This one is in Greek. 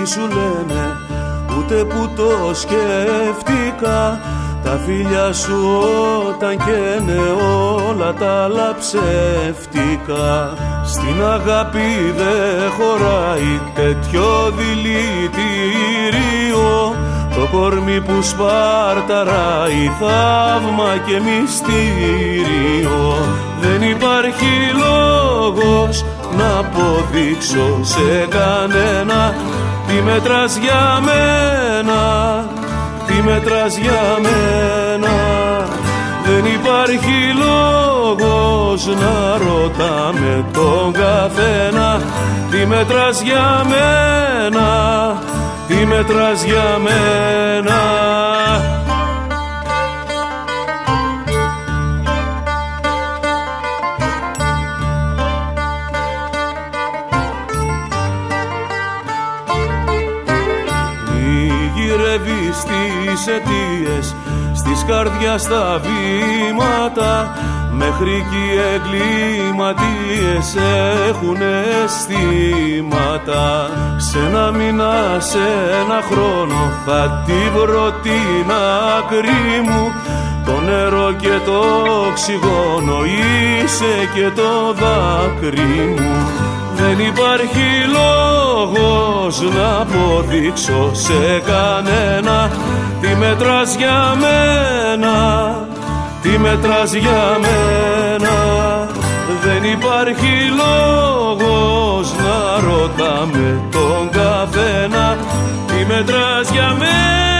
σου λένε, ούτε που το σκέφτηκα. Τα φίλια σου όταν καίνε όλα τα άλλα ψεύτικα. Στην αγάπη δεν χωράει τέτοιο δηλητήριο, το κορμί που σπαρταράει θαύμα και μυστήριο. Δεν υπάρχει λόγος να αποδείξω σε κανένα τι μετράς για μένα, τι μετράς για μένα. Δεν υπάρχει λόγος να ρωτάμε τον καθένα τι μετράς για μένα, τι μετράς για μένα. Γυρεύει στις αιτίες, στις καρδιάς τα βήματα, μέχρι κι οι εγκληματίες έχουν αισθήματα. Σε ένα μήνα, σε ένα χρόνο θα τη βρω την άκρη μου, το νερό και το οξυγόνο είσαι και το δάκρυ μου. Δεν υπάρχει λόγος να αποδείξω σε κανένα τι μετράς για μένα, τι μετράς για μένα. Δεν υπάρχει λόγος να ρωτάμε τον καθένα τι μετράς για μένα.